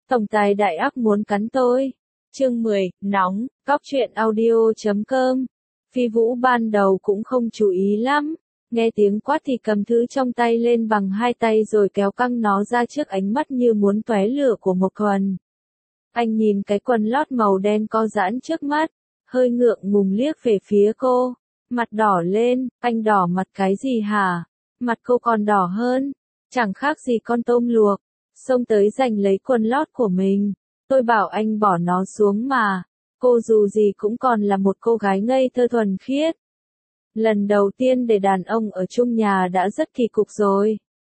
Tổng tài đại ác muốn cắn tôi. Chương 10, nóng, cóc truyện audio.com. Phi Vũ ban đầu cũng không chú ý lắm. Nghe tiếng quát thì cầm thứ trong tay lên bằng hai tay rồi kéo căng nó ra trước ánh mắt như muốn tóe lửa của Mộc Thuần. Anh nhìn cái quần lót màu đen co giãn trước mắt, hơi ngượng ngùng liếc về phía cô. Mặt đỏ lên, anh đỏ mặt cái gì hả? Mặt cô còn đỏ hơn, chẳng khác gì con tôm luộc. Xông tới giành lấy quần lót của mình. Tôi bảo anh bỏ nó xuống mà. Cô dù gì cũng còn là một cô gái ngây thơ thuần khiết. Lần đầu tiên để đàn ông ở chung nhà đã rất kỳ cục rồi.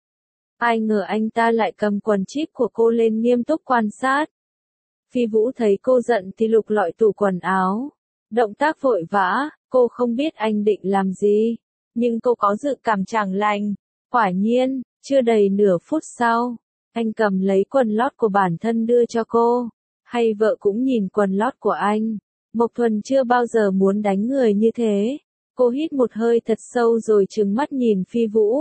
Ai ngờ anh ta lại cầm quần jean của cô lên nghiêm túc quan sát. Phi Vũ thấy cô giận thì lục lọi tủ quần áo. Động tác vội vã, cô không biết anh định làm gì. Nhưng cô có dự cảm chẳng lành. Quả nhiên, chưa đầy nửa phút sau, anh cầm lấy quần lót của bản thân đưa cho cô. Hay vợ cũng nhìn quần lót của anh. Mộc Thuần chưa bao giờ muốn đánh người như thế. Cô hít một hơi thật sâu rồi trừng mắt nhìn Phi Vũ.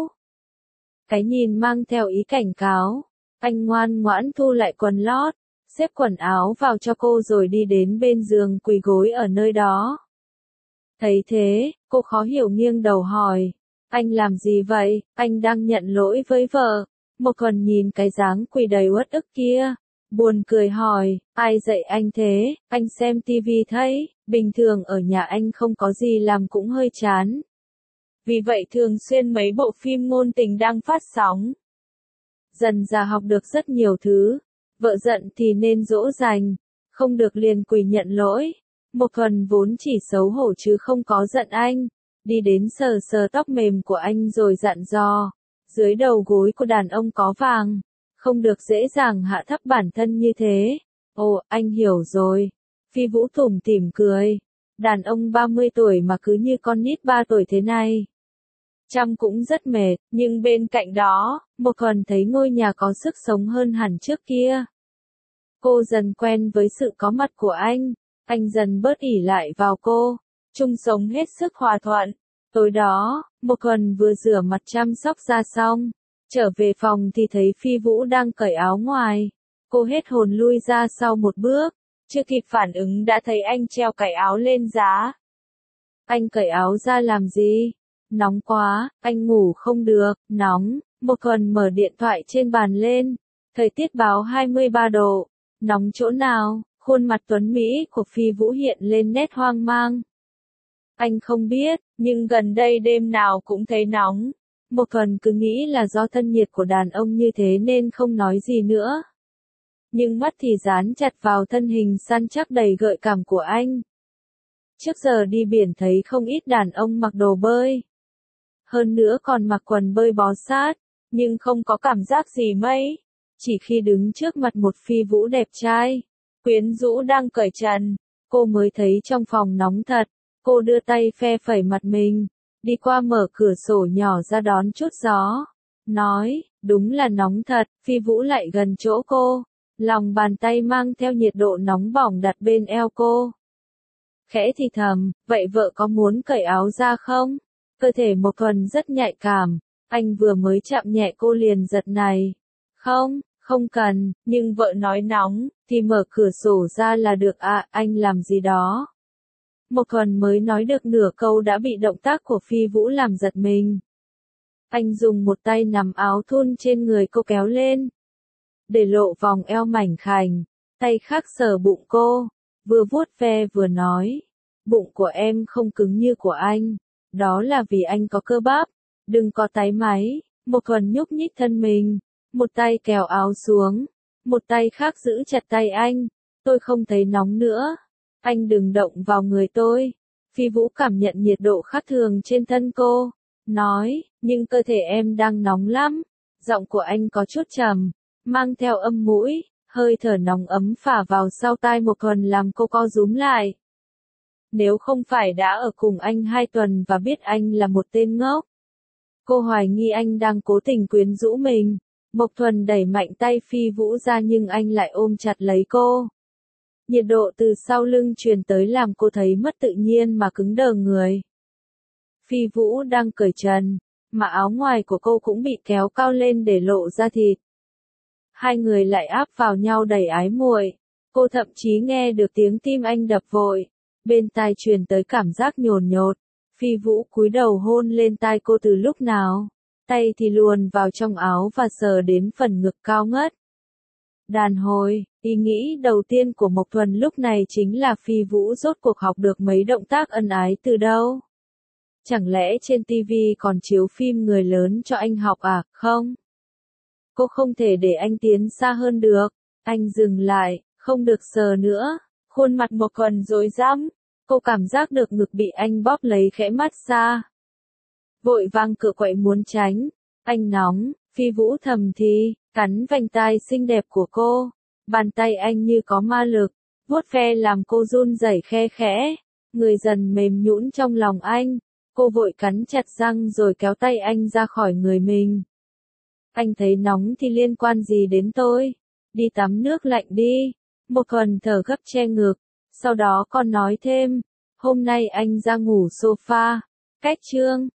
Cái nhìn mang theo ý cảnh cáo. Anh ngoan ngoãn thu lại quần lót, xếp quần áo vào cho cô rồi đi đến bên giường quỳ gối ở nơi đó. Thấy thế, cô khó hiểu nghiêng đầu hỏi. Anh làm gì vậy? Anh đang nhận lỗi với vợ. Mộc Thuần nhìn cái dáng quỳ đầy uất ức kia. Buồn cười hỏi, ai dạy anh thế? Anh xem tivi thấy, bình thường ở nhà anh không có gì làm cũng hơi chán. Vì vậy thường xuyên mấy bộ phim ngôn tình đang phát sóng. Dần dà học được rất nhiều thứ. Vợ giận thì nên dỗ dành, không được liền quỳ nhận lỗi. Mộc Thuần vốn chỉ xấu hổ chứ không có giận anh. Đi đến sờ sờ tóc mềm của anh rồi dặn dò. Dưới đầu gối của đàn ông có vàng. Không được dễ dàng hạ thấp bản thân như thế. Ồ, anh hiểu rồi. Phi Vũ tủm tỉm cười. Đàn ông 30 tuổi mà cứ như con nít 3 tuổi thế này. Chăm cũng rất mệt, nhưng bên cạnh đó, Mộc Thuần thấy ngôi nhà có sức sống hơn hẳn trước kia. Cô dần quen với sự có mặt của anh dần bớt ỷ lại vào cô, chung sống hết sức hòa thuận. Tối đó, Mộc Thuần vừa rửa mặt chăm sóc da xong, trở về phòng thì thấy Phi Vũ đang cởi áo ngoài. Cô hết hồn lui ra sau một bước, chưa kịp phản ứng đã thấy anh treo cái áo lên giá. Anh cởi áo ra làm gì? Nóng quá, anh ngủ không được, nóng. Mộc Thuần mở điện thoại trên bàn lên. Thời tiết báo 23 độ. Nóng chỗ nào? Khuôn mặt tuấn Mỹ của Phi Vũ hiện lên nét hoang mang. Anh không biết, nhưng gần đây đêm nào cũng thấy nóng. Mộc Thuần cứ nghĩ là do thân nhiệt của đàn ông như thế nên không nói gì nữa. Nhưng mắt thì dán chặt vào thân hình săn chắc đầy gợi cảm của anh. Trước giờ đi biển thấy không ít đàn ông mặc đồ bơi. Hơn nữa còn mặc quần bơi bó sát, nhưng không có cảm giác gì mấy. Chỉ khi đứng trước mặt một Phi Vũ đẹp trai, quyến rũ đang cởi trần, cô mới thấy trong phòng nóng thật. Cô đưa tay phe phẩy mặt mình, đi qua mở cửa sổ nhỏ ra đón chút gió. Nói, đúng là nóng thật. Phi Vũ lại gần chỗ cô, lòng bàn tay mang theo nhiệt độ nóng bỏng đặt bên eo cô. Khẽ thì thầm, vậy vợ có muốn cởi áo ra không? Cơ thể Mộc Thuần rất nhạy cảm, anh vừa mới chạm nhẹ cô liền giật này. Không, không cần, nhưng vợ nói nóng, thì mở cửa sổ ra là được à, anh làm gì đó. Mộc Thuần mới nói được nửa câu đã bị động tác của Phi Vũ làm giật mình. Anh dùng một tay nắm áo thun trên người cô kéo lên, để lộ vòng eo mảnh khảnh, tay khác sờ bụng cô, vừa vuốt ve vừa nói, bụng của em không cứng như của anh, đó là vì anh có cơ bắp, đừng có táy máy. Mộc Thuần nhúc nhích thân mình, một tay kéo áo xuống, một tay khác giữ chặt tay anh, tôi không thấy nóng nữa. Anh đừng động vào người tôi. Phi Vũ cảm nhận nhiệt độ khác thường trên thân cô. Nói, nhưng cơ thể em đang nóng lắm. Giọng của anh có chút trầm, mang theo âm mũi, hơi thở nóng ấm phả vào sau tai Mộc Thuần làm cô co rúm lại. Nếu không phải đã ở cùng anh 2 tuần và biết anh là một tên ngốc, cô hoài nghi anh đang cố tình quyến rũ mình. Mộc Thuần đẩy mạnh tay Phi Vũ ra nhưng anh lại ôm chặt lấy cô. Nhiệt độ từ sau lưng truyền tới làm cô thấy mất tự nhiên mà cứng đờ người. Phi Vũ đang cởi trần, mà áo ngoài của cô cũng bị kéo cao lên để lộ ra thịt. Hai người lại áp vào nhau đầy ái muội. Cô thậm chí nghe được tiếng tim anh đập vội. Bên tai truyền tới cảm giác nhồn nhột. Phi Vũ cúi đầu hôn lên tai cô từ lúc nào. Tay thì luồn vào trong áo và sờ đến phần ngực cao ngất. Đàn hồi, ý nghĩ đầu tiên của Mộc Thuần lúc này chính là Phi Vũ rốt cuộc học được mấy động tác ân ái từ đâu? Chẳng lẽ trên TV còn chiếu phim người lớn cho anh học à? Không. Cô không thể để anh tiến xa hơn được. Anh dừng lại, không được sờ nữa. Khuôn mặt Mộc Thuần rối rắm. Cô cảm giác được ngực bị anh bóp lấy khẽ mát xa. Vội vang cựa quậy muốn tránh. Anh nóng, Phi Vũ thầm thì, cắn vành tai xinh đẹp của cô. Bàn tay anh như có ma lực, vuốt ve làm cô run rẩy khe khẽ. Người dần mềm nhũn trong lòng anh. Cô vội cắn chặt răng rồi kéo tay anh ra khỏi người mình. Anh thấy nóng thì liên quan gì đến tôi? Đi tắm nước lạnh đi. Một Thuần thở gấp che ngực. Sau đó còn nói thêm, hôm nay anh ra ngủ sofa. Cách chương